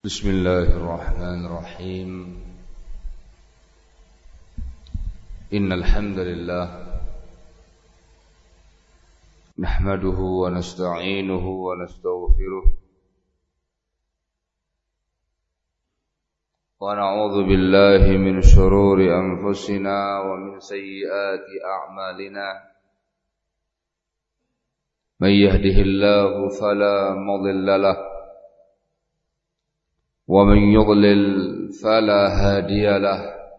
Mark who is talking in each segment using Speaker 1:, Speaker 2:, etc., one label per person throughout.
Speaker 1: بسم الله الرحمن الرحيم إن الحمد لله نحمده ونستعينه ونستغفره ونعوذ بالله من شرور أنفسنا ومن سيئات أعمالنا من يهده الله فلا مضل له ومن يضلل فلا هادي له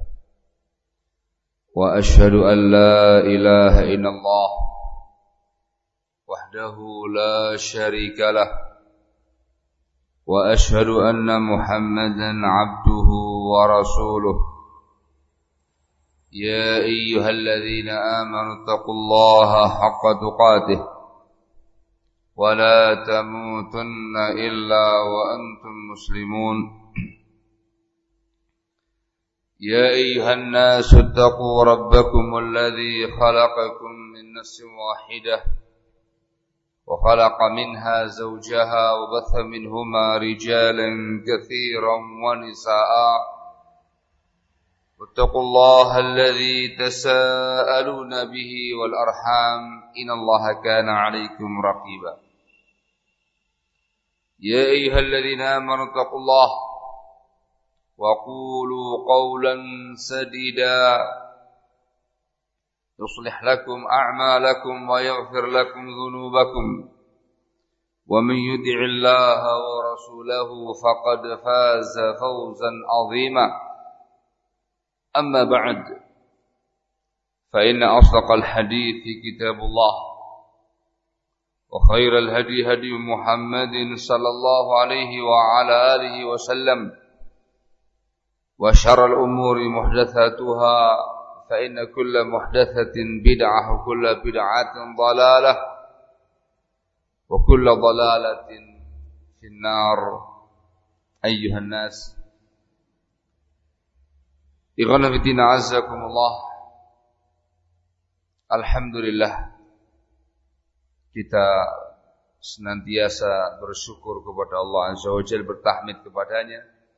Speaker 1: وأشهد أن لا إله إلا الله وحده لا شريك له وأشهد أن محمدا عبده ورسوله يا أيها الذين آمنوا اتقوا الله حق تقاته ولا تموتن إلا وأنتم مسلمون يا أيها الناس اتقوا ربكم الذي خلقكم من نفس واحدة وخلق منها زوجها وبث منهما رجالا كثيرا ونساء واتقوا الله الذي تساءلون به والأرحام إن الله كان عليكم رقيبا يا أيها الذين آمنوا اتقوا الله وقولوا قولا سديدا يصلح لكم أعمالكم ويغفر لكم ذنوبكم ومن يطع الله ورسوله فقد فاز فوزا عظيما أما بعد فإن أصدق الحديث كتاب الله وخير الهدي هدي محمد صلى الله عليه وعلى آله وسلم وشر الأمور محدثاتها فإن كل محدثة بدعة وكل بدعة ضلالة وكل ضلالة في النار أيها الناس Ikhwan fillah azakumullah. Alhamdulillah kita senantiasa bersyukur kepada Allah Azza wa Jalla, bertahmid kepadanya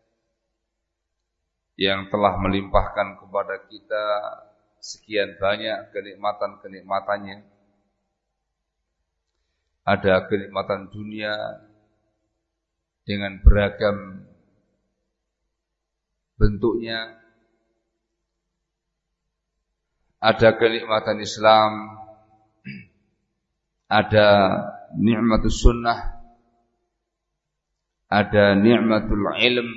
Speaker 1: yang telah melimpahkan kepada kita sekian banyak kenikmatan-kenikmatannya. Ada kenikmatan dunia dengan beragam bentuknya, ada kenikmatan Islam, ada nikmatus sunnah, ada nikmatul ilm.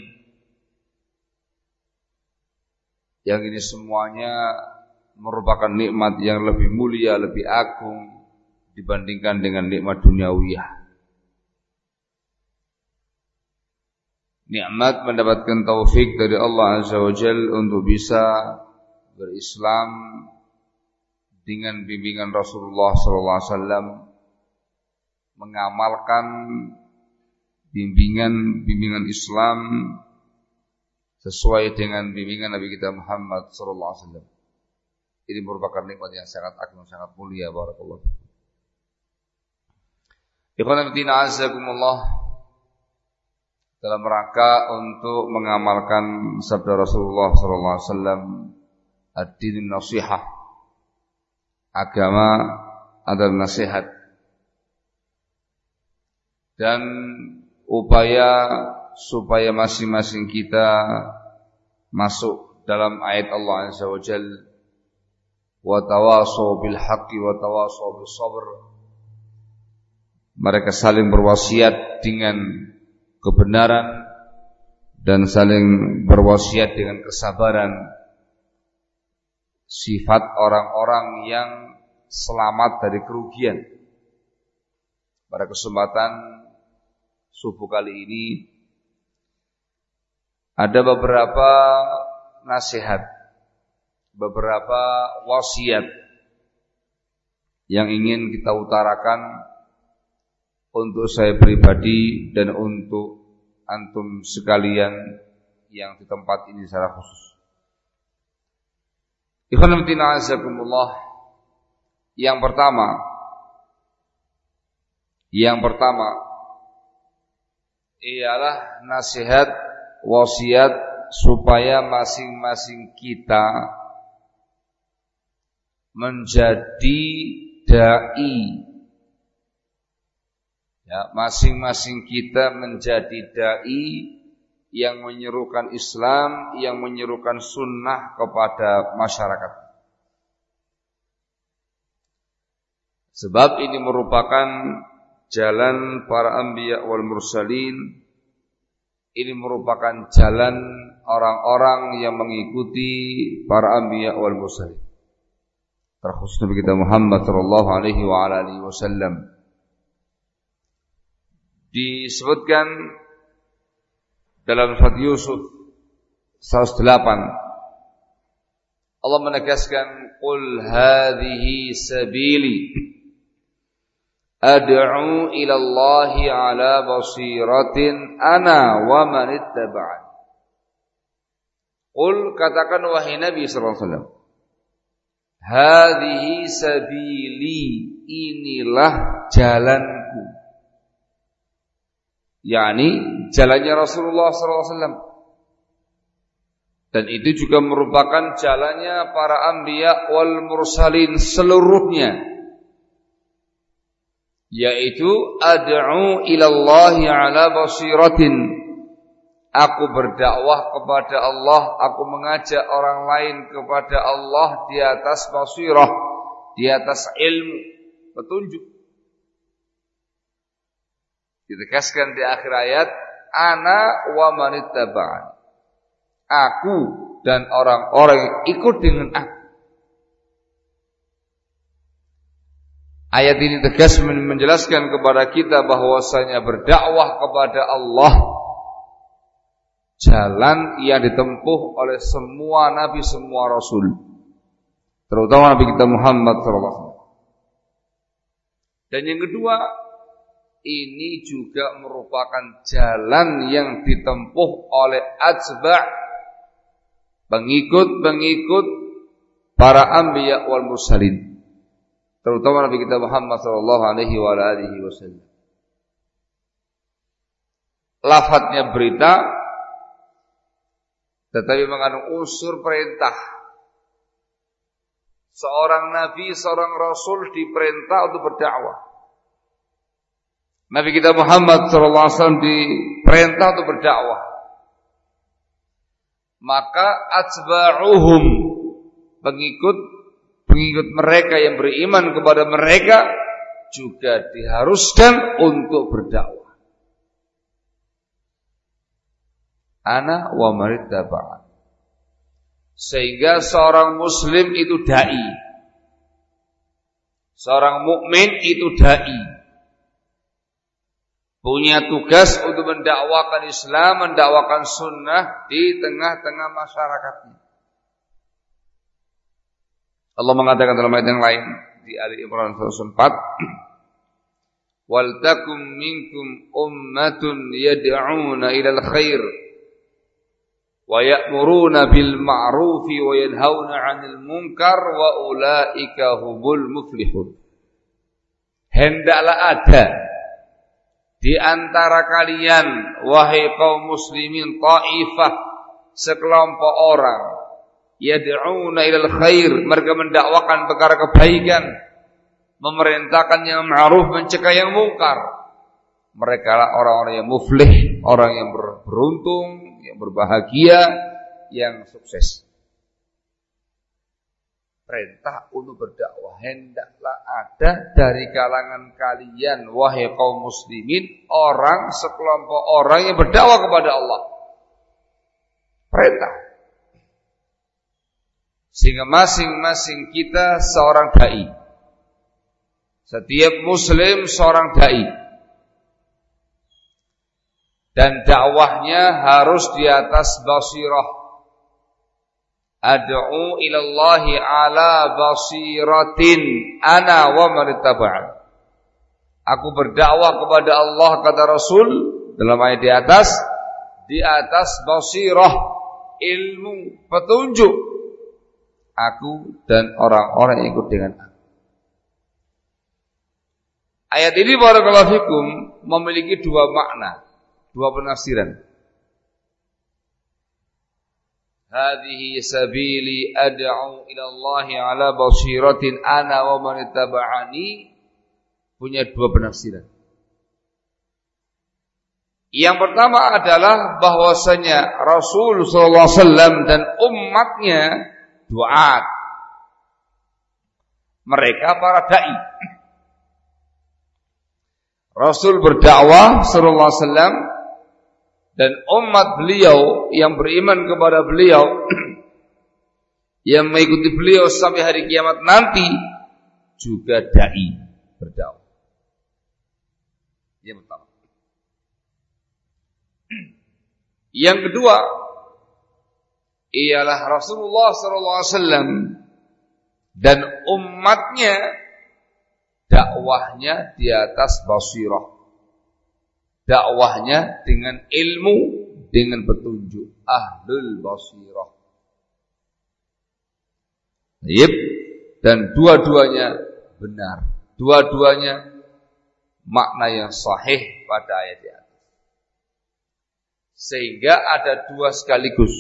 Speaker 1: Yang ini semuanya merupakan nikmat yang lebih mulia, lebih agung dibandingkan dengan nikmat duniawiyah. Nikmat mendapatkan taufik dari Allah Azza wa Jalla untuk bisa berislam dengan bimbingan Rasulullah SAW, mengamalkan bimbingan Islam sesuai dengan bimbingan Nabi kita Muhammad SAW. Ini merupakan nikmat yang sangat agung, sangat mulia. Barakallahu fikum. Ikhwan fillah azakumullah, dalam rangka untuk mengamalkan sabda Rasulullah SAW, ad-din nasihah, agama adalah nasihat, dan upaya supaya masing-masing kita masuk dalam ayat Allah Azza wa Jalla, wa tawasaw bil haqqi wa tawasaw bis sabr. Mereka saling berwasiat dengan kebenaran dan saling berwasiat dengan kesabaran. Sifat orang-orang yang selamat dari kerugian. Pada kesempatan subuh kali ini ada beberapa nasihat, beberapa wasiat yang ingin kita utarakan untuk saya pribadi dan untuk antum sekalian yang di tempat ini secara khusus. Ikhwan fillah azakumullah. Yang pertama ialah nasihat, wasiat supaya masing-masing kita menjadi dai. Ya, masing-masing kita menjadi dai yang menyerukan Islam, yang menyerukan sunnah kepada masyarakat. Sebab ini merupakan jalan para anbiya wal mursalin. Ini merupakan jalan orang-orang yang mengikuti para anbiya wal mursalin, terkhusus Nabi kita Muhammad sallallahu alaihi wa alihi wasallam. Disebutkan dalam surat Yusuf 108, Allah menegaskan, qul hadhihi sabili ad'u ila Allahi ala basiratin ana wa man ittaba'an. Qul, katakan wahai Nabi sallallahu alaihi wasallam, hadhihi sabili, inilah jalanku, yakni jalannya Rasulullah sallallahu alaihi wasallam. Dan itu juga merupakan jalannya para anbiya wal mursalin seluruhnya, yaitu ad'u ilallahi ala basiratin, aku berdakwah kepada Allah, aku mengajak orang lain kepada Allah di atas basirah, di atas ilmu, petunjuk. Ditegaskan di akhir ayat, ana wa manittaba'an, aku dan orang-orang yang ikut dengan aku. Ayat ini tegas menjelaskan kepada kita bahwasanya berdakwah kepada Allah jalan yang ditempuh oleh semua nabi, semua rasul, terutama Nabi kita Muhammad SAW. Dan yang kedua, ini juga merupakan jalan yang ditempuh oleh atba', pengikut-pengikut para anbiya wal mursalin, terutama Nabi kita Muhammad sallallahu alaihi wasallam. Lafadznya berita, tetapi mengandung unsur perintah. Seorang nabi, seorang rasul diperintah untuk berdakwah. Nabi kita Muhammad sallallahu alaihi wasallam diperintah untuk berdakwah. Maka atba'uhum, pengikut mereka yang beriman kepada mereka juga diharuskan untuk berdakwah. Ana wa marittaba'an. Sehingga seorang muslim itu dai, seorang mukmin itu dai, punya tugas untuk mendakwakan Islam, mendakwakan sunnah di tengah-tengah masyarakatnya. Allah mengatakan dalam ayat yang lain di Ali Imran 104, wal takum minkum ummatun yad'una ilal khair wa ya'muruna bil ma'rufi wa yanhauna 'anil munkar wa ulaika humul muflihun. Hendaklah ada di antara kalian, wahai kaum muslimin, ta'ifah, sekelompok orang, yad'una ilal khair, mereka mendakwakan perkara kebaikan, memerintahkan yang ma'ruf, mencegah yang mungkar. Mereka lah orang-orang yang muflih, orang yang beruntung, yang berbahagia, yang sukses. Perintah untuk berdakwah, hendaklah ada dari kalangan kalian, wahai kaum muslimin, orang, sekelompok orang yang berdakwah kepada Allah. Perintah. Sehingga masing-masing kita seorang dai. Setiap muslim seorang dai. Dan dakwahnya harus di atas basirah. Ad'u ilallahi ala basiratin ana wa man ittaba'an. Aku berdakwah kepada Allah, kata Rasul dalam ayat di atas basirah, ilmu, petunjuk, aku dan orang-orang yang ikut dengan aku. Ayat ini barakallahu fikum memiliki dua makna. Dua penafsiran. Hadhihi sabili ad'u ila Allah ala basiratin ana wa man ittaba'ani, punya dua penafsiran. Yang pertama adalah bahwasanya Rasul sallallahu alaihi wasallam dan umatnya duat. Mereka para dai. Rasul berdakwah sallallahu alaihi wasallam dan umat beliau yang beriman kepada beliau yang mengikuti beliau sampai hari kiamat nanti juga dai berdakwah. Yang pertama. Yang kedua ialah Rasulullah SAW dan umatnya dakwahnya di atas basirah. Dakwahnya dengan ilmu, dengan petunjuk, ahlul basirah. Yep. Dan dua-duanya benar. Dua-duanya makna yang sahih pada ayat ini. Sehingga ada dua sekaligus.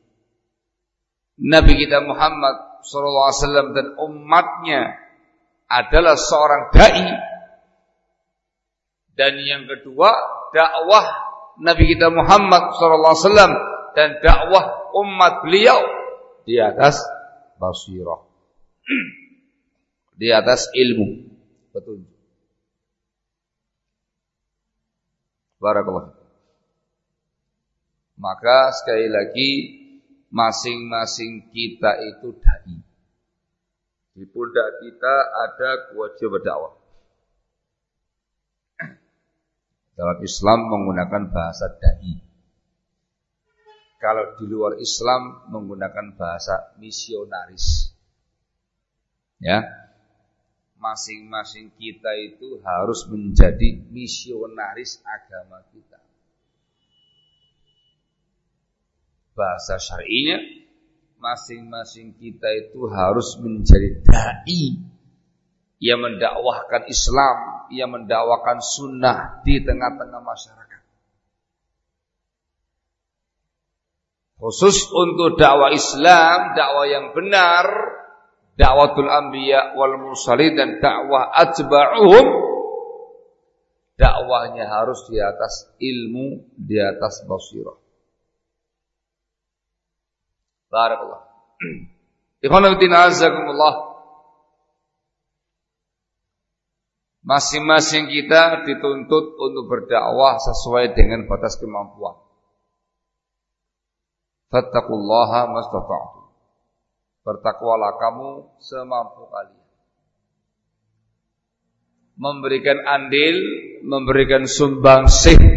Speaker 1: Nabi kita Muhammad SAW dan umatnya adalah seorang dai. Dan yang kedua, dakwah Nabi kita Muhammad SAW dan dakwah umat beliau di atas basirah, di atas ilmu, petunjuk. Barakallah. Maka sekali lagi masing-masing kita itu dai. Di pundak kita ada kewajiban berdakwah. Dalam Islam menggunakan bahasa dai. Kalau di luar Islam menggunakan bahasa misionaris. Ya. Masing-masing kita itu harus menjadi misionaris agama kita. Bahasa syar'inya, masing-masing kita itu harus menjadi dai yang mendakwahkan Islam, yang mendakwahkan sunnah di tengah-tengah masyarakat. Khusus untuk dakwah Islam, dakwah yang benar, dakwatul anbiya wal mursalin dan dakwah atba'uhum, dakwahnya harus di atas ilmu, di atas basirah. Barakallah. Ikhwan fillah azakumullah. Masing-masing kita dituntut untuk berdakwah sesuai dengan batas kemampuan. Fattaqullaha mastata'tum. Bertakwalah kamu semampu kalian. Memberikan andil, memberikan sumbangsih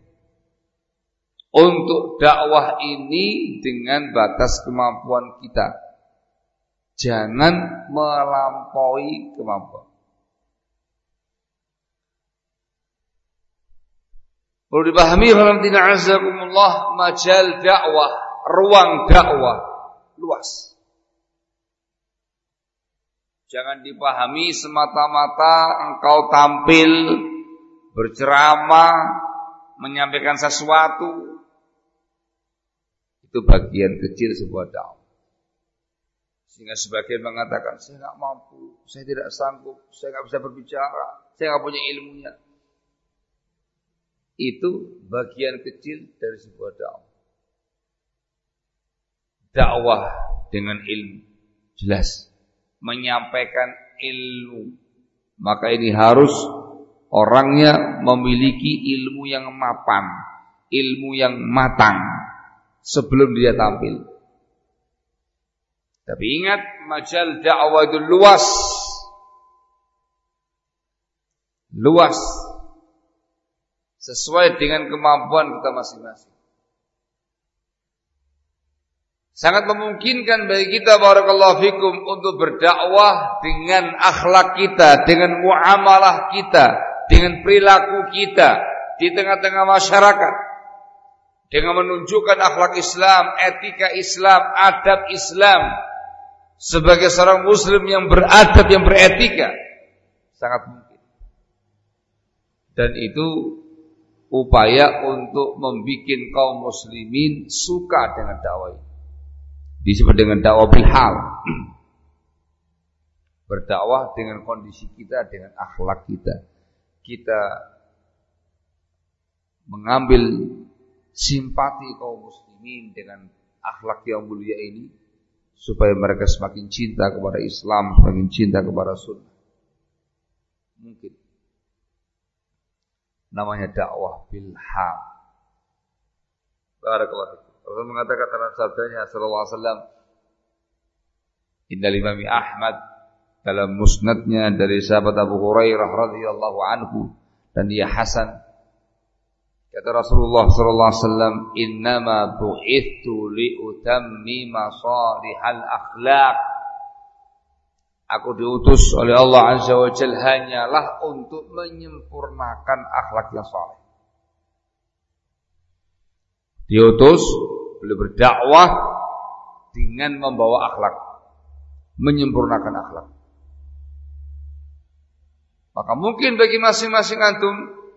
Speaker 1: untuk dakwah ini dengan batas kemampuan kita. Jangan melampaui kemampuan. Perlu dipahami alhamdulillah azakumullah, majal dakwah, ruang dakwah luas. Jangan dipahami semata-mata engkau tampil berceramah, menyampaikan sesuatu. Itu bagian kecil sebuah dakwah. Sehingga sebagian mengatakan, saya tidak mampu, saya tidak sanggup, saya tidak bisa berbicara, saya tidak punya ilmunya. Itu bagian kecil dari sebuah dakwah. Dakwah dengan ilmu, jelas. Menyampaikan ilmu. Maka ini harus orangnya memiliki ilmu yang mapan, ilmu yang matang sebelum dia tampil. Tapi ingat, majal dakwah itu luas. Luas. Sesuai dengan kemampuan kita masing-masing. Sangat memungkinkan bagi kita barakallahu fikum untuk berdakwah dengan akhlak kita, dengan muamalah kita, dengan perilaku kita di tengah-tengah masyarakat. Dengan menunjukkan akhlak Islam, etika Islam, adab Islam sebagai seorang muslim yang beradab, yang beretika. Sangat mungkin. Dan itu upaya untuk membuat kaum muslimin suka dengan dakwah ini. Disebut dengan dakwah bil hal. Berdakwah dengan kondisi kita, dengan akhlak kita. Kita mengambil simpati kaum muslimin dengan akhlak yang mulia ini, supaya mereka semakin cinta kepada Islam, semakin cinta kepada sunnah. Mungkin namanya dakwah bil hal. Barakallahu fikum. Rasul mengatakan dalam sabdanya sallallahu alaihi wasallam, Innal Imam Ahmad dalam musnadnya dari sahabat Abu Hurairah radhiyallahu anhu, dan dia hasan, kata Rasulullah sallallahu alaihi wasallam, "Innama bu'ithu liutammima salihal akhlaq." Aku diutus oleh Allah Azza wa Jalla hanyalah untuk menyempurnakan akhlak yang saleh. Diutus, beliau berdakwah dengan membawa akhlak, menyempurnakan akhlak. Maka mungkin bagi masing-masing antum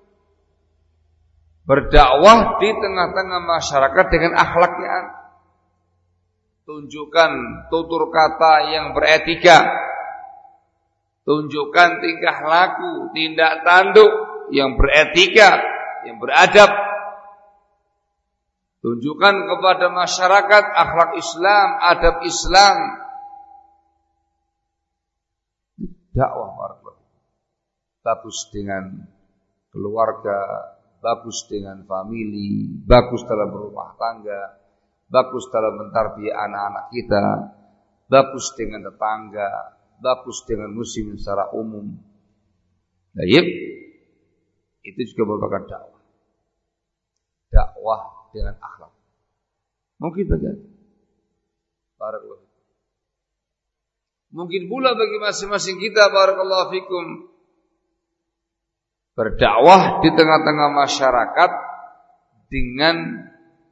Speaker 1: berdakwah di tengah-tengah masyarakat dengan akhlaknya. Tunjukkan tutur kata yang beretika, tunjukkan tingkah laku, tindak tanduk yang beretika, yang beradab. Tunjukkan kepada masyarakat akhlak Islam, adab Islam. Dakwah bagus dengan keluarga, bagus dengan famili, bagus dalam berumah tangga, bagus dalam mentarbiyah anak-anak kita, bagus dengan tetangga, bagus dengan muslim secara umum. Baik, itu juga merupakan dakwah. Dakwah dengan akhlak. Mungkin bagaimana? Barakallahu. Mungkin pula bagi masing-masing kita, barakallahu fikum, berdakwah di tengah-tengah masyarakat dengan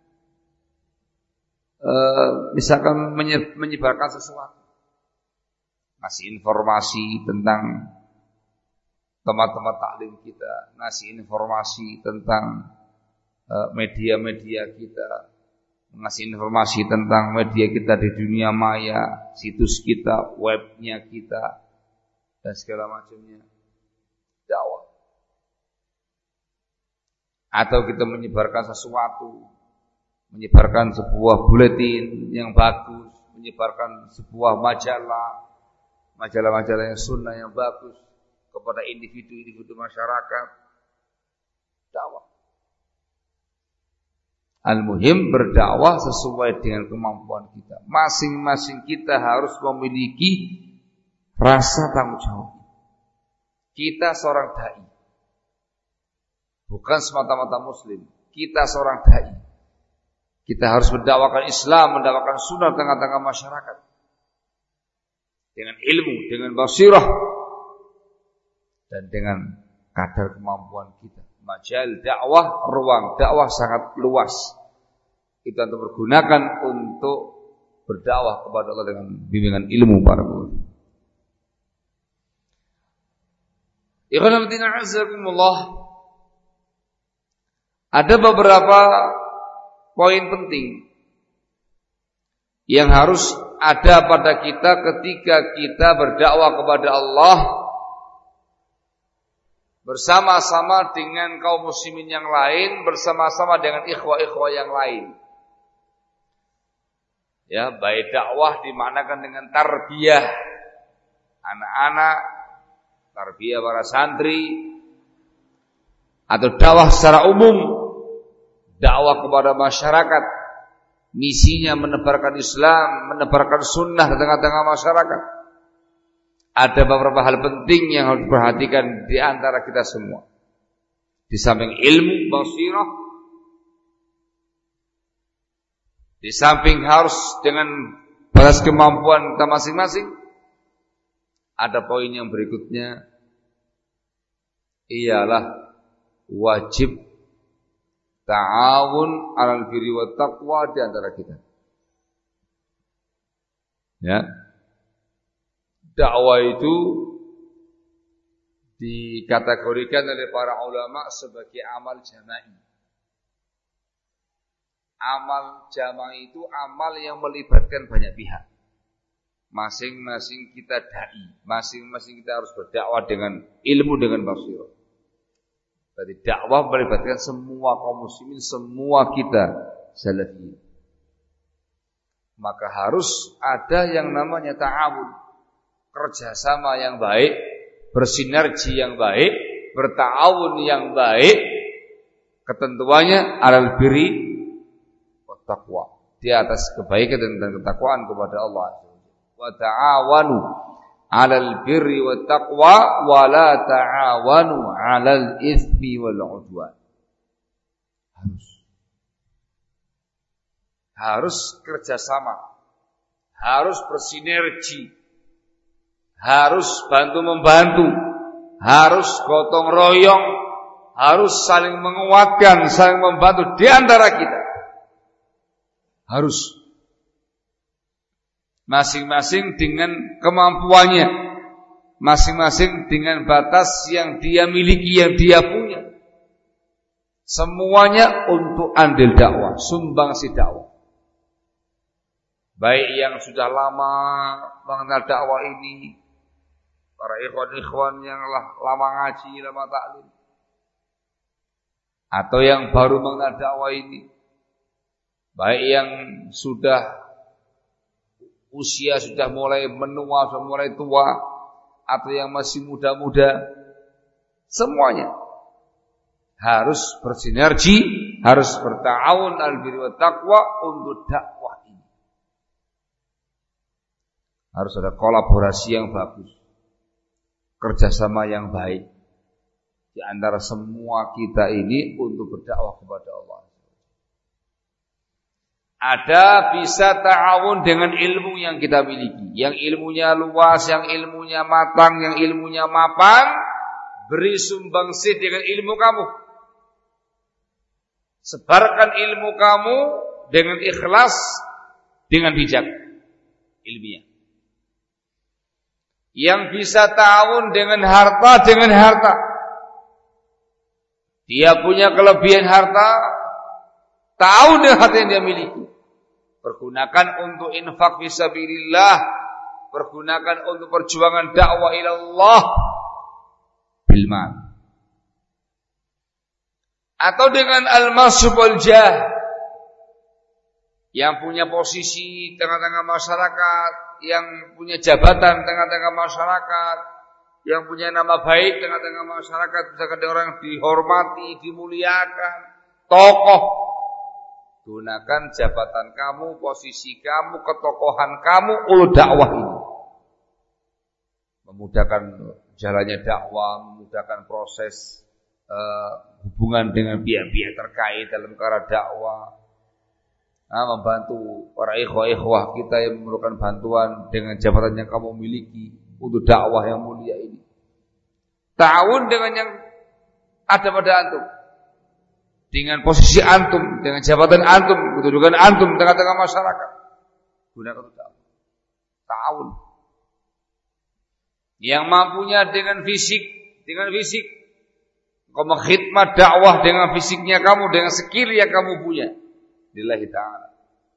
Speaker 1: misalkan menyebarkan sesuatu, ngasih informasi tentang tempat-tempat taklim kita, ngasih informasi tentang media-media kita, ngasih informasi tentang media kita di dunia maya, situs kita, webnya kita, dan segala macamnya. Dakwah. Atau kita menyebarkan sesuatu, menyebarkan sebuah buletin yang bagus, menyebarkan sebuah majalah yang sunnah yang bagus kepada individu-individu masyarakat. Dakwah. Al-muhim berdakwah sesuai dengan kemampuan kita. Masing-masing kita harus memiliki rasa tanggung jawab. Kita seorang dai, bukan semata-mata muslim. Kita seorang dai. Kita harus mendakwakan Islam, mendakwakan sunnah tengah-tengah masyarakat. Dengan ilmu, dengan basirah, dan dengan kadar kemampuan kita. Majal dakwah, ruang dakwah sangat luas. Kita untuk bergunakan untuk berdakwah kepada Allah dengan bimbingan ilmu para ulama. Ikhwan fillah azakumullah. Ada beberapa poin penting yang harus ada pada kita ketika kita berdakwah kepada Allah bersama-sama dengan kaum muslimin yang lain, bersama-sama dengan ikhwah-ikhwah yang lain. Ya, baik dakwah dimanakan dengan tarbiyah anak-anak, tarbiyah para santri, atau dakwah secara umum, dakwah kepada masyarakat, misinya menebarkan Islam, menebarkan sunnah di tengah-tengah masyarakat. Ada beberapa hal penting yang harus diperhatikan di antara kita semua. Di samping ilmu, basirah, di samping harus dengan batas kemampuan kita masing-masing, ada poin yang berikutnya, ialah wajib ta'awun 'alal birri wat taqwa di antara kita. Ya. Dakwah itu dikategorikan oleh para ulama sebagai amal jama'i. Amal jama'i itu amal yang melibatkan banyak pihak. Masing-masing kita dai, masing-masing kita harus berdakwah dengan ilmu, dengan basirah. Berarti dakwah melibatkan semua kaum muslimin, semua kita salafi. Maka harus ada yang namanya ta'awun, kerjasama yang baik, bersinergi yang baik, berta'awun yang baik. Ketentuannya alal birri wat taqwa, di atas kebaikan dan ketakwaan kepada Allah. Wa ta'awanu 'alal birri wat taqwa wa la ta'awanu 'alal itsmi wal 'udwan. Harus kerjasama, harus bersinergi, harus bantu-membantu, harus gotong royong, harus saling menguatkan, saling membantu di antara kita. Harus masing-masing dengan kemampuannya, masing-masing dengan batas yang dia miliki, yang dia punya. Semuanya untuk andil dakwah, sumbangsi dakwah. Baik yang sudah lama mengenal dakwah ini, para ikhwan-ikhwan yang lama ngaji, lama taklim, atau yang baru mengenal dakwah ini, baik yang sudah usia sudah mulai menua, sudah mulai tua, atau yang masih muda-muda, semuanya harus bersinergi, harus berta'awun al-birri wat taqwa untuk dakwah ini. Harus ada kolaborasi yang bagus, kerjasama yang baik di antara semua kita ini untuk berdakwah kepada Allah. Ada bisa ta'awun dengan ilmu yang kita miliki, yang ilmunya luas, yang ilmunya matang, yang ilmunya mapan. Beri sumbangsi dengan ilmu kamu, sebarkan ilmu kamu dengan ikhlas, dengan bijak, ilmiah. Yang bisa ta'awun dengan harta, dengan harta. Dia punya kelebihan harta, ta'awun dengan harta yang dia miliki. Pergunakan untuk infak fisabilillah, pergunakan untuk perjuangan dakwah ilallah bil mal. Atau dengan al-mansub wal jah, yang punya posisi tengah-tengah masyarakat, yang punya jabatan tengah-tengah masyarakat, yang punya nama baik tengah-tengah masyarakat, misalkan orang yang dihormati, dimuliakan, tokoh. Gunakan jabatan kamu, posisi kamu, ketokohan kamu untuk dakwah ini. Memudahkan jalannya dakwah, memudahkan proses hubungan dengan pihak-pihak terkait dalam perkara dakwah. Membantu para ikhwah-ikhwah kita yang memerlukan bantuan dengan jabatan yang kamu miliki untuk dakwah yang mulia ini. Ta'awun dengan yang ada pada antum, dengan posisi antum, dengan jabatan antum, kedudukan antum tengah-tengah masyarakat. Gunakan untuk dakwah. Ta'awun. Yang mampunya dengan fisik, kau mengkhidmat dakwah dengan fisiknya kamu, dengan skill yang kamu punya. Lillahi ta'ala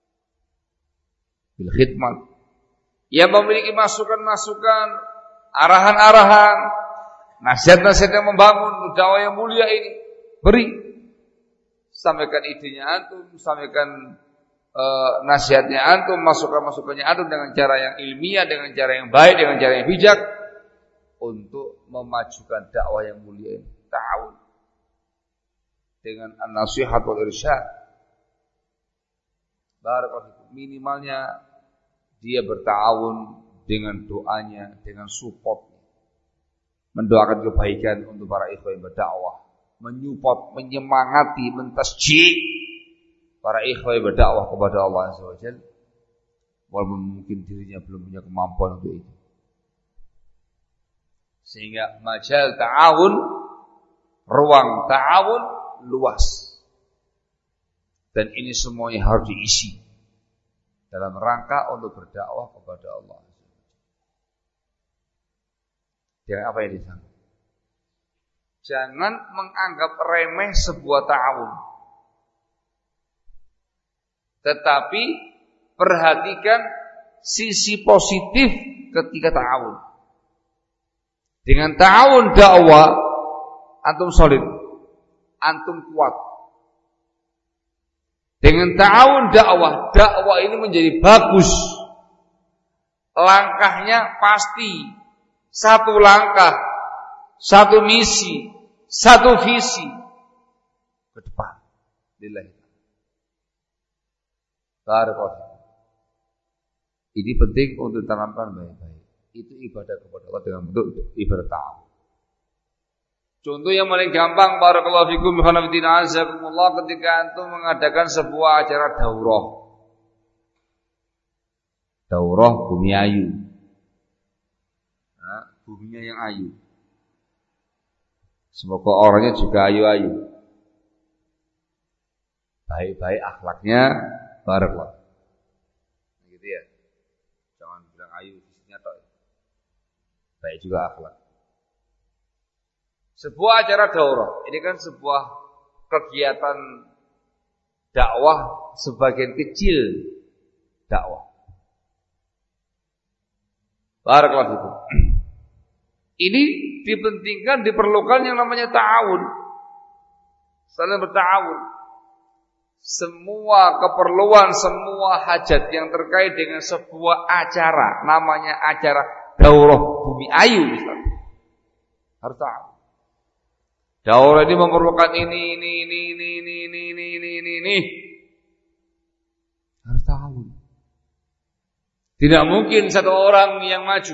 Speaker 1: bil khidmat. Yang memiliki masukan-masukan, arahan-arahan, nasihat-nasihat yang membangun dakwah yang mulia ini, beri. Sampaikan idenya antum, sampaikan nasihatnya antum, masukan-masukannya antum dengan cara yang ilmiah, dengan cara yang baik, dengan cara yang bijak untuk memajukan dakwah yang mulia ini. Ta'awun dengan an-nasihat wal irsyad. Barakallahu, minimalnya dia berta'awun dengan doanya, dengan support, mendoakan kebaikan untuk para ikhwan yang berdakwah, menyupport, menyemangati, mentasjih para ikhwan yang berdakwah kepada Allah Azza wa Jalla, walaupun mungkin dirinya belum punya kemampuan untuk itu. Sehingga majal ta'awun, ruang ta'awun luas. Dan ini semuanya harus diisi dalam rangka untuk berdakwah kepada Allah. Dengan apa yang disangka? Jangan menganggap remeh sebuah ta'awun. Tetapi perhatikan sisi positif ketika ta'awun. Dengan ta'awun dakwah, antum solid, antum kuat. Dengan ta'awun dakwah ini menjadi bagus. Langkahnya pasti satu langkah, satu misi, satu visi ke depan. Lillahi. Barakallahu. Ini penting untuk ditanamkan baik-baik. Itu ibadah kepada Allah dengan bentuk ibadah ta'awun. Contoh yang paling gampang, barakallahu fikum khonafidina azakumullah, ketika antum mengadakan sebuah acara daurah bumi ayu. Nah, buminya yang ayu. Semoga orangnya juga ayu-ayu. Baik-baik akhlaknya, barakallahu. Gitu ya. Jangan bilang ayu fisiknya tok. Baik juga akhlak. Sebuah acara daurah, ini kan sebuah kegiatan dakwah sebagian kecil dakwah. Barakallahu fikum. Ini dipentingkan, diperlukan yang namanya ta'awun. Saling berta'awun. Semua keperluan, semua hajat yang terkait dengan sebuah acara, namanya acara daurah bumi ayu misalnya, harus ta'awun. Daurah ini memerlukan ini. Harus ta'awun. Tidak mungkin satu orang yang maju.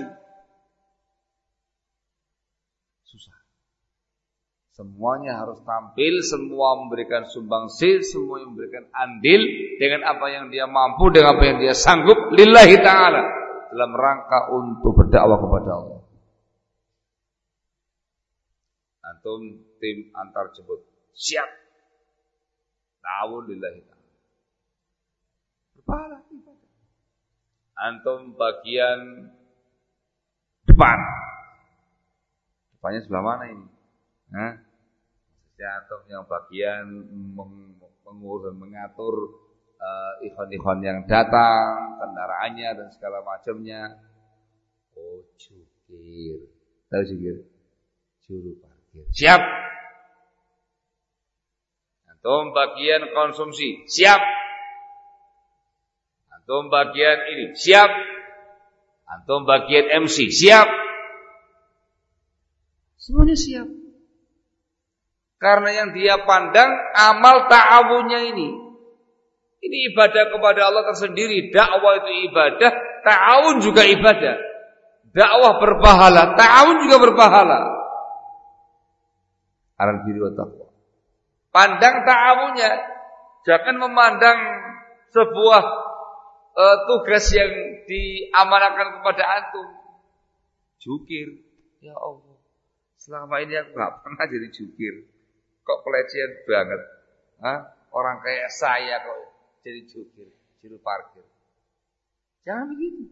Speaker 1: Susah. Semuanya harus tampil, semua memberikan sumbangsi, semua memberikan andil dengan apa yang dia mampu, dengan apa yang dia sanggup lillahi ta'ala, dalam rangka untuk berdakwah kepada Allah. Antum tim antar jemput siap, ta'awun lillahi ta'ala, berpahala. Antum bagian depannya sebelah mana ini? Maksudnya antum yang bagian mengurus dan mengatur ikhwan-ikhwan yang datang, kendaraannya dan segala macamnya. Oh, jukir, tahu jukir? Juru parkir. Siap. Antum bagian konsumsi, siap. Antum bagian ini, siap. Antum bagian MC, siap. Semuanya siap. Karena yang dia pandang amal ta'awunnya ini. Ini ibadah kepada Allah tersendiri. Dakwah itu ibadah, ta'awun juga ibadah. Dakwah berpahala, ta'awun juga berpahala. Alal birri wat taqwa. Pandang ta'awunnya, jangan memandang sebuah tugas yang diamanahkan kepada antum. Jukir, ya Allah, selama ini aku gak pernah jadi jukir. Kok pelecehan banget? Orang kayak saya kok jadi jukir, juru parkir. Jangan begitu.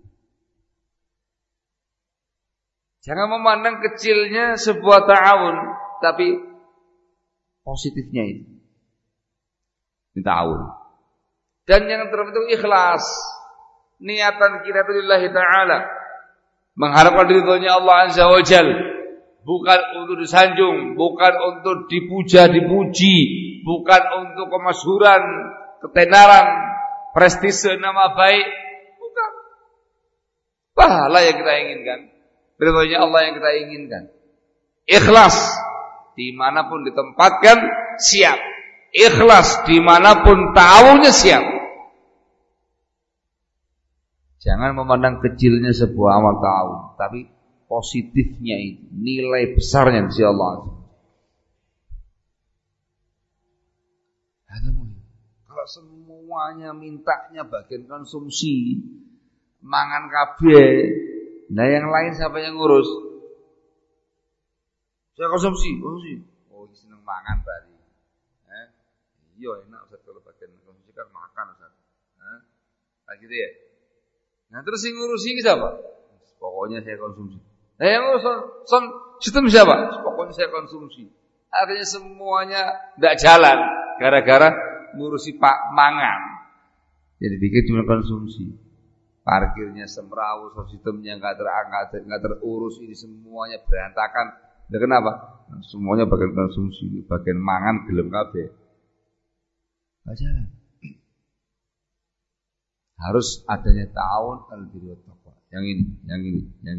Speaker 1: Jangan memandang kecilnya sebuah ta'awun, tapi positifnya ini ta'awun. Dan yang terpenting ikhlas. Niatan kita itu lillahi ta'ala, mengharapkan ridhonya Allah Azza wa Jal. Bukan untuk disanjung, bukan untuk dipuja, dipuji, bukan untuk kemasyhuran, ketenaran, prestise, nama baik. Bukan. Pahala yang kita inginkan, ridhonya Allah yang kita inginkan. Ikhlas dimanapun ditempatkan, siap. Ikhlas dimanapun ta'awunnya, siap. Jangan memandang kecilnya sebuah amal ta'awun, tapi positifnya itu, nilai besarnya di Allah. Kalau semuanya mintanya bagian konsumsi, mangan kabeh, nah yang lain siapa yang ngurus? Saya konsumsi. Oh, seneng mangan berarti. Iya enak Ustaz, kalau bagian konsumsi kan makan Ustaz. Nah gitu ya. Nah terus yang ngurusi siapa? Pokoknya saya konsumsi. Nah yang ngurus sistem siapa? Pokoknya saya konsumsi. Artinya semuanya tidak jalan gara-gara ngurusi Pak Mangan. Jadi pikir cuma konsumsi. Parkirnya semrawut, sistemnya nggak terurus, ini semuanya berantakan. Dan kenapa? Nah, semuanya bagian konsumsi, bagian mangan gelem kabeh. Nggak jalan. Harus adanya ta'awun al-birri wat taqwa. Yang ini.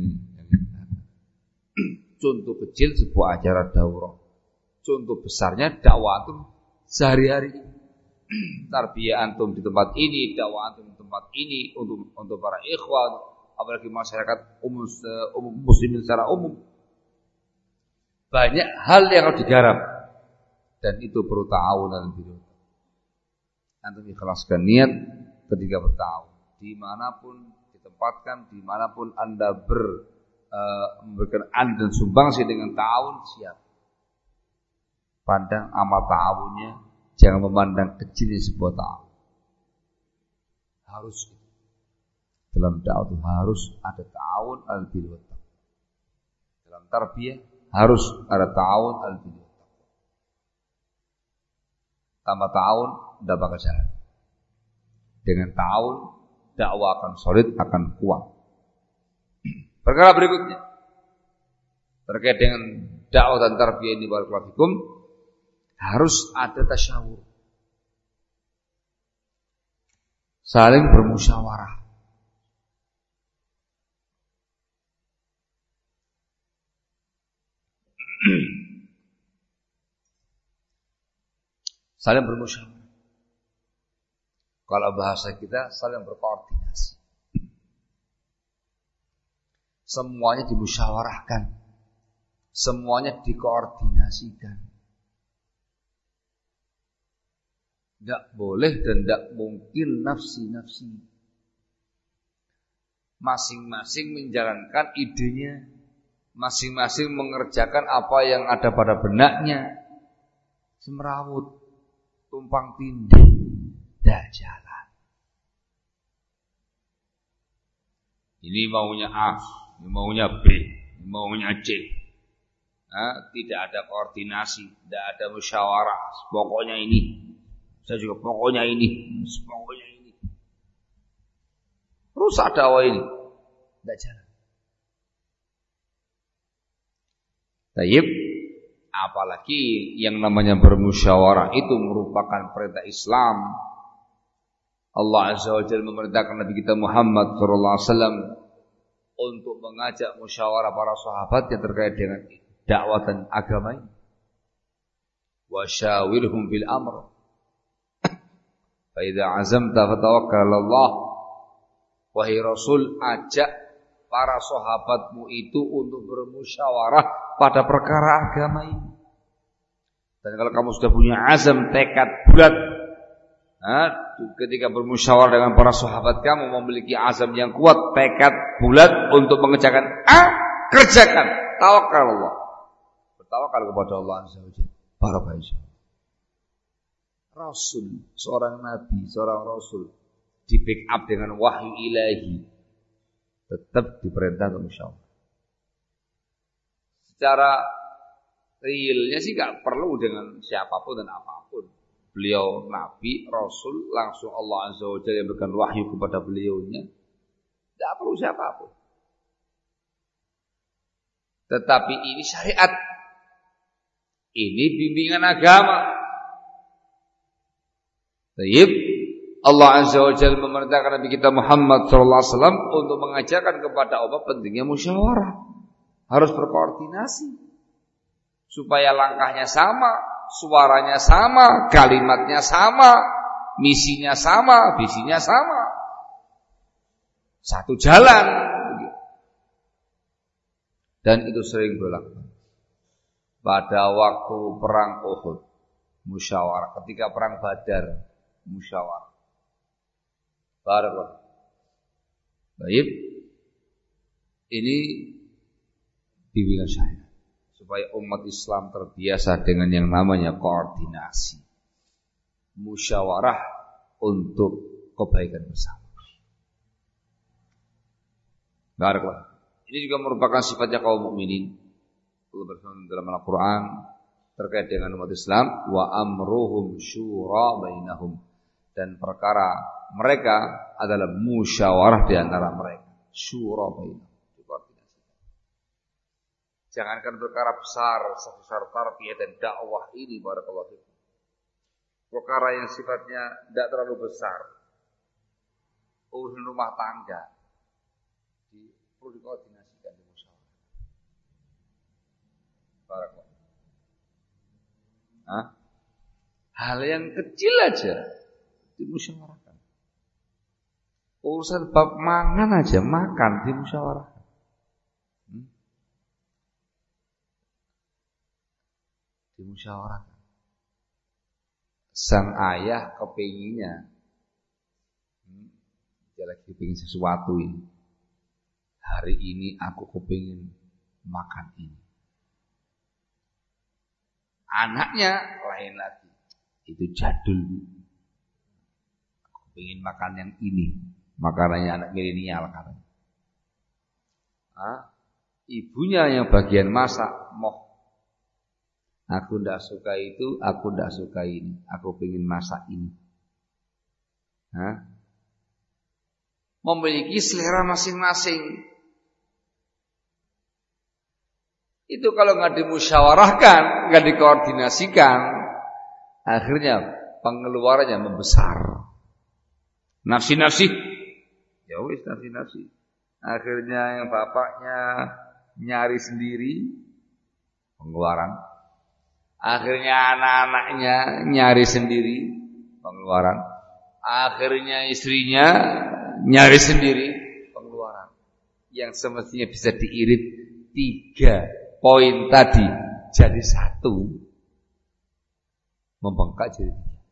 Speaker 1: Contoh kecil sebuah acara daurah. Contoh besarnya dakwah antum sehari-hari. Tarbiyah antum di tempat ini, dakwah antum di tempat ini untuk para ikhwan, apalagi masyarakat umum muslimin secara umum. Banyak hal yang harus digarap dan itu perlu ta'awun dan birrul. Antum ikhlaskan niat ketika berta'awun, dimanapun ditempatkan, dimanapun Anda memberikan andil dan sumbangsi dengan ta'awun, siap. Pandang amal ta'awunnya, jangan memandang kecilnya sebuah ta'awun. Harus dalam dakwah itu harus ada ta'awun al-birri wat taqwa. Dalam tarbiyah harus ada ta'awun al-birri wat taqwa. Tanpa ta'awun tidak bakal jalan. Dengan ta'awun dakwah akan solid, akan kuat. Perkara berikutnya terkait dengan dakwah dan tarbiyah ini, barakallahu fikum, harus ada tasyawur, saling bermusyawarah. Saling bermusyawarah. Kalau bahasa kita saling berkoordinasi. Semuanya dimusyawarahkan, semuanya dikoordinasikan. Tidak boleh dan tidak mungkin nafsi-nafsi. Masing-masing menjalankan idenya, masing-masing mengerjakan apa yang ada pada benaknya. Semrawut, tumpang tindih, tidak jalan. Ini maunya A, ini maunya B, ini maunya C. Tidak ada koordinasi, tidak ada musyawarah. Pokoknya ini. Saya juga pokoknya ini. Rusak dakwah ini. Tidak jalan. Tayyib, apalagi yang namanya bermusyawarah itu merupakan perintah Islam. Allah Azza wa Jalla memerintahkan Nabi kita Muhammad SAW untuk mengajak musyawarah para sahabat yang terkait dengan dakwah dan agama ini. Wa syawirhum bil amr. Fa idza azamta fatawakkal 'ala Allah. Wahai Rasul, ajak para sahabatmu itu untuk bermusyawarah pada perkara agama ini. Dan kalau kamu sudah punya azam, tekad bulat, ketika bermusyawarah dengan para sahabat kamu memiliki azam yang kuat, tekad bulat untuk mengerjakan A, kerjakan. Tawakal Allah. Bertawakal kepada Allah Azza wa Jalla. Barakallahu. Rasul, seorang nabi, seorang rasul di backup dengan wahyu ilahi, tetap diperintah untuk musyawarah. Secara realnya sih gak perlu dengan siapapun dan apapun. Beliau nabi, rasul, langsung Allah Azza wa Jalla memberikan wahyu kepada beliaunya. Tidak perlu siapapun. Tetapi ini syariat. Ini bimbingan agama. Baik, Allah Azza wa Jalla memerintahkan Nabi kita Muhammad SAW untuk mengajarkan kepada umat pentingnya musyawarah. Harus berkoordinasi supaya langkahnya sama, suaranya sama, kalimatnya sama, misinya sama, visinya sama. Satu jalan. Dan itu sering berlaku. Pada waktu perang Uhud, musyawarah. Ketika perang Badar, musyawarah. Barakallahu. Baik. Ini bimbingan saya supaya umat Islam terbiasa dengan yang namanya koordinasi, musyawarah untuk kebaikan bersama. Barakallahu. Ini juga merupakan sifatnya kaum mukminin. Allah berfirman dalam Al-Quran, terkait dengan umat Islam, wa amruhum syura bainahum, dan perkara mereka adalah musyawarah di antara mereka. Syura bainahum. Jangankan perkara besar sebesar tarbiyah dan dakwah ini, barakallahu fikum. Perkara yang sifatnya tidak terlalu besar, urusan rumah tangga, perlu dikoordinasikan di musyawarah. Barakallahu. Hal yang kecil aja dimusyawarahkan. Urusan bab mangan aja, makan dimusyawarahkan. Dimusyawarahkan. Sang ayah kepinginnya, dia lagi kepingin sesuatu ini. Hari ini aku kepingin makan ini. Anaknya lain lagi, itu jadul. Aku kepingin makan yang ini, makanannya anak milenial katanya. Ibunya yang bagian masak, aku tidak suka itu, aku tidak suka ini, aku pengen masak ini. Memiliki selera masing-masing. Itu kalau nggak dimusyawarahkan, nggak dikoordinasikan, akhirnya pengeluarannya membesar. Nafsi-nafsi, ya wis nafsi-nafsi. Akhirnya yang bapaknya nyari sendiri pengeluaran. Akhirnya anak-anaknya nyari sendiri pengeluaran. Akhirnya istrinya nyari sendiri pengeluaran. Yang semestinya bisa diirit 3 poin tadi jadi 1, membengkak jadi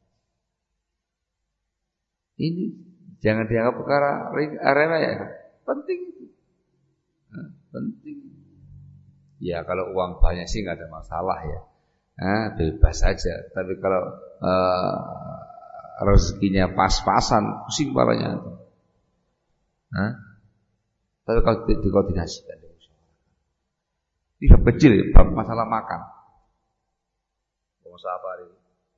Speaker 1: 3. Ini jangan dianggap perkara remeh ya. Penting itu. Penting. Ya kalau uang banyak sih nggak ada masalah ya. Bebas saja. Tapi kalau rezekinya pas-pasan, pusing parahnya. Tapi kalau dikoordinasikan, ini kecil ya, masalah makan. Masalah apa hari ini?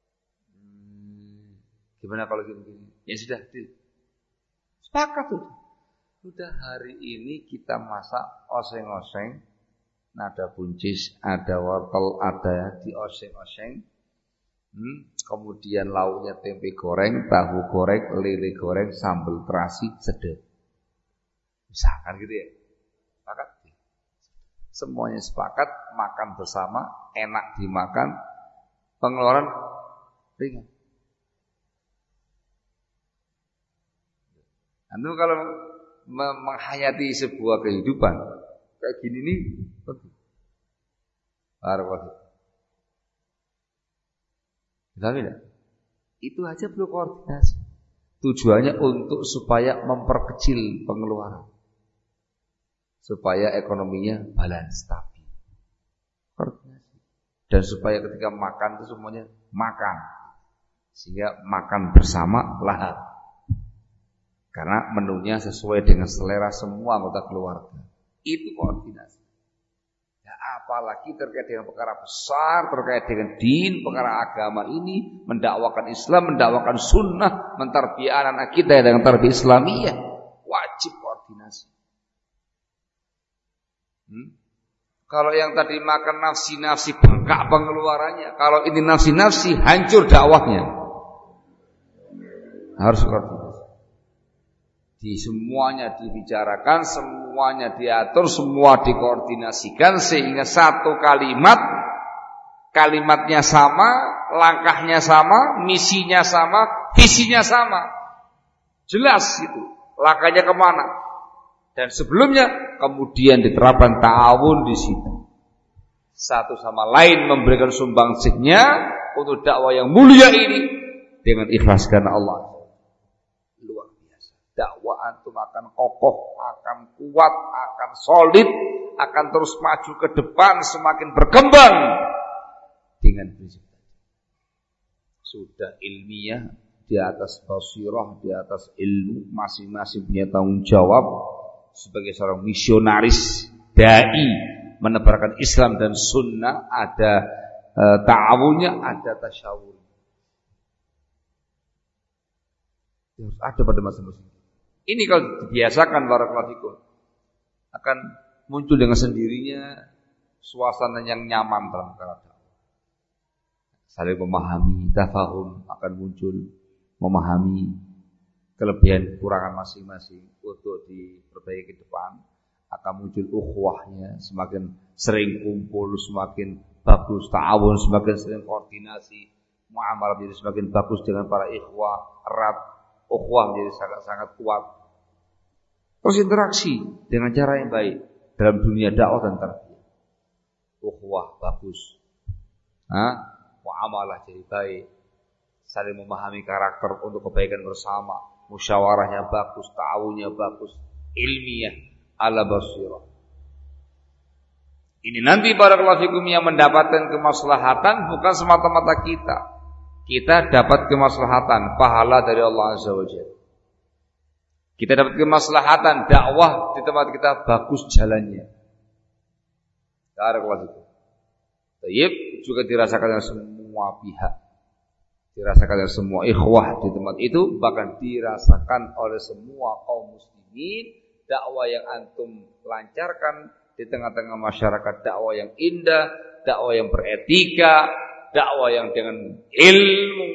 Speaker 1: Gimana kalau gini? Ya sudah, sepakat tuh. Sudah hari ini kita masak oseng-oseng. Ada buncis, ada wortel, ada dioseng-oseng. Kemudian lauknya tempe goreng, tahu goreng, lele goreng, sambal terasi, sedep. Misalkan gitu ya. Sepakat? Semuanya sepakat, makan bersama, enak dimakan, pengeluaran ringan. Antum kalau menghayati sebuah kehidupan kayak gini nih, itu aja perlu koordinasi. Tujuannya untuk supaya memperkecil pengeluaran, supaya ekonominya balance, stabil, koordinasi, dan supaya ketika makan itu semuanya makan, sehingga makan bersama lahap, karena menunya sesuai dengan selera semua anggota keluarga. Itu koordinasi. Ya, apalagi terkait dengan perkara besar, terkait dengan din, perkara agama ini, mendakwakan Islam, mendakwakan sunnah, mentarbiyah anak kita dengan tarbiyah Islamiyah, wajib koordinasi. Kalau yang tadi makan nafsi-nafsi, bengkak pengeluarannya. Kalau ini nafsi-nafsi, hancur dakwahnya. Harus koordinasi. Semuanya dibicarakan, semuanya diatur, semua dikoordinasikan sehingga satu kalimatnya sama, langkahnya sama, misinya sama, visinya sama. Jelas itu, langkahnya kemana. Dan sebelumnya kemudian diterapkan ta'awun di situ. Satu sama lain memberikan sumbangsihnya untuk dakwah yang mulia ini dengan ikhlas karena Allah. Dakwah antum akan kokoh, akan kuat, akan solid, akan terus maju ke depan, semakin berkembang dengan prinsip. Sudah ilmiah, di atas basirah, di atas ilmu, masing-masing punya tanggung jawab sebagai seorang misionaris, dai, menebarkan Islam dan sunnah. Ada ta'awunnya, ada tasyawur. Harus ada pada masing-masing. Ini kalau dibiasakan barakallahu fikum, akan muncul dengan sendirinya suasana yang nyaman dalam keadaan. Saling memahami, tafahum akan muncul, memahami kelebihan kekurangan masing-masing untuk diperbaiki ke depan. Akan muncul ukhuwahnya, semakin sering kumpul semakin bagus, ta'awun semakin sering, koordinasi muamalah menjadi semakin bagus dengan para ikhwah, erat, ukhuwah menjadi sangat-sangat kuat. Terus interaksi dengan cara yang baik dalam dunia dakwah dan tarbiyah. Ukhuwah bagus, muamalah jadi baik, saling memahami karakter untuk kebaikan bersama, musyawarahnya bagus, ta'awunnya bagus, ilmiah ala basirah. Ini nanti barakallahu fikum yang mendapatkan kemaslahatan bukan semata-mata kita. Kita dapat kemaslahatan, pahala dari Allah Azza wa Jalla. Kita dapat kemaslahatan, dakwah di tempat kita bagus jalannya. Barakallahu fikum. Tayyib juga dirasakan oleh semua pihak. Dirasakan oleh semua ikhwah di tempat itu, bahkan dirasakan oleh semua kaum muslimin. Dakwah yang antum lancarkan di tengah-tengah masyarakat, dakwah yang indah, dakwah yang beretika, dakwah yang dengan ilmu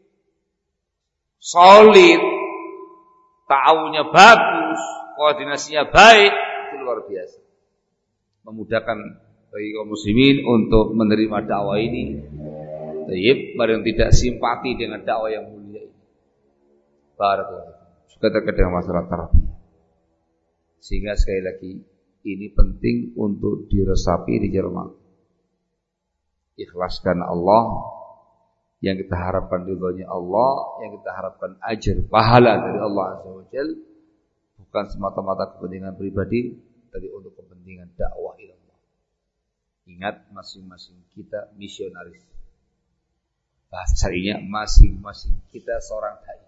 Speaker 1: solid, ta'awunnya bagus, koordinasinya baik, itu luar biasa. Memudahkan bagi kaum muslimin untuk menerima dakwah ini. Tayyib, yang tidak simpati dengan dakwah yang mulia ini. Barakallahu. Juga terkait dengan masalah tarbiyah. Sehingga sekali lagi ini penting untuk diresapi, dicermati. Ikhlaskan Allah, yang kita harapkan ridhonya Allah, yang kita harapkan ajar pahala dari Allah Azza wa Jalla, bukan semata-mata kepentingan pribadi, tapi untuk kepentingan dakwah ilallah. Ingat, masing-masing kita misionaris. Bahasa syar'inya, masing-masing kita seorang dai.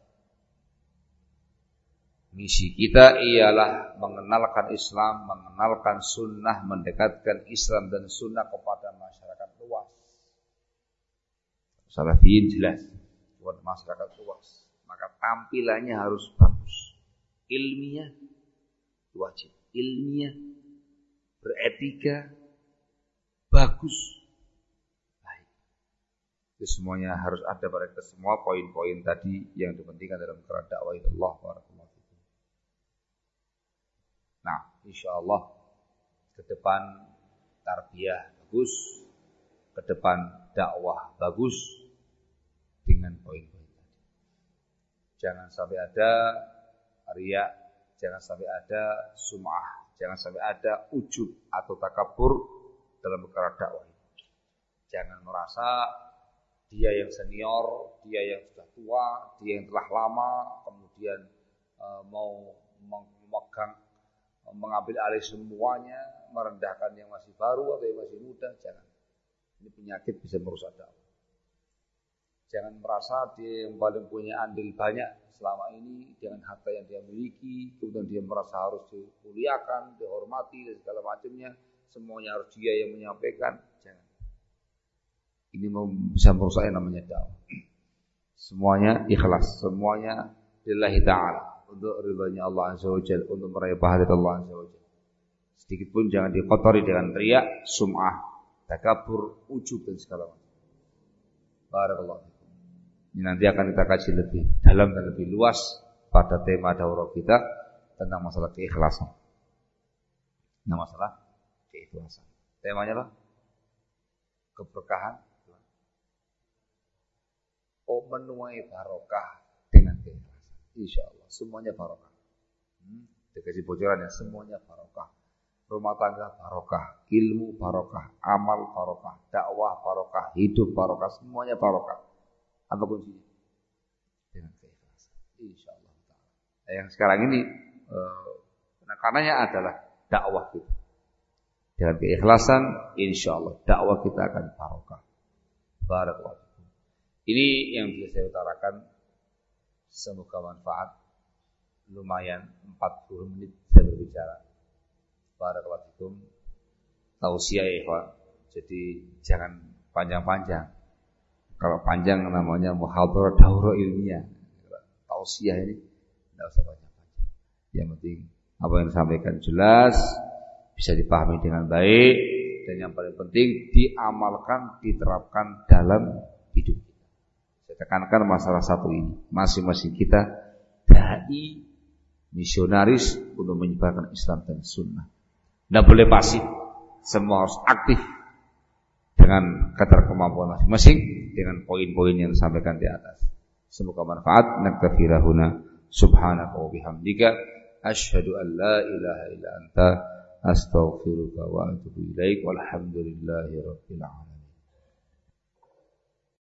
Speaker 1: Misi kita ialah mengenalkan Islam, mengenalkan sunnah, mendekatkan Islam dan sunnah kepada masyarakat luas. Salafiyin jelas buat masyarakat luas. Maka tampilannya harus bagus, ilmiah, wajib ilmiah, beretika, bagus, baik. Itu semuanya harus ada pada kita semua poin-poin tadi yang dipentingkan dalam kerana dakwah Allah barakallahu. Nah, insyaallah ke depan tarbiyah bagus, ke depan dakwah bagus dengan poin-poin tadi. Jangan sampai ada riya, jangan sampai ada sum'ah, jangan sampai ada ujub atau takabur dalam perkara dakwah ini. Jangan merasa dia yang senior, dia yang sudah tua, dia yang telah lama, kemudian mau memegang, mengambil alih semuanya, merendahkan yang masih baru atau yang masih muda. Jangan. Ini penyakit bisa merusak dakwah. Jangan merasa dia yang paling punya andil banyak selama ini dengan harta yang dia miliki, kemudian dia merasa harus dimuliakan, dihormati dan segala macamnya. Semuanya harus dia yang menyampaikan. Jangan. Ini bisa merusak yang namanya dakwah. Semuanya ikhlas, semuanya lillahi ta'ala, untuk ridhonya Allah Azza wa Jalla, untuk meraih pahala Allah Azza wa Jalla. Sedikit pun jangan dikotori dengan riya, sum'ah, takabur, ujub dan segala macam. Barakallahu. Ini nanti akan kita kaji lebih dalam dan lebih luas pada tema daurah kita tentang masalah keikhlasan. Nah, masalah keikhlasan. Temanya apa? Keberkahan. Menuai barokah dengan keikhlasan. InsyaAllah semuanya barokah. Dikasih bocorannya, semuanya barokah. Rumah tangga barokah, ilmu barokah, amal barokah, dakwah barokah, hidup barokah, semuanya barokah. Apa kuncinya? Dengan keikhlasan. InsyaAllah. Yang sekarang ini penekanannya adalah dakwah kita. Dengan keikhlasan, insyaallah dakwah kita akan barokah. Barakallahu. Ini yang bisa saya utarakan. Semoga manfaat. Lumayan 40 menit saya berbicara. Barakallahu fikum. Tausiah ya, Pak. Jadi jangan panjang-panjang. Kalau panjang namanya muhadharah daurah ilmiah. Tausiah ini tidak usah panjang-panjang. Yang penting apa yang disampaikan jelas, bisa dipahami dengan baik, dan yang paling penting diamalkan, diterapkan dalam hidup kita. Saya tekankan masalah satu ini. Masing-masing kita dai, misionaris untuk menyebarkan Islam dan Sunnah. Tidak boleh pasif, semua harus aktif dengan kadar kemampuan masing-masing dengan poin-poin yang disampaikan di atas. Semoga manfaat. Naktafi lahuna subhanaka wa bihamdika asyhadu an la ilaha illa anta astaghfiruka wa atubu ilaik walhamdulillahi rabbil alamin.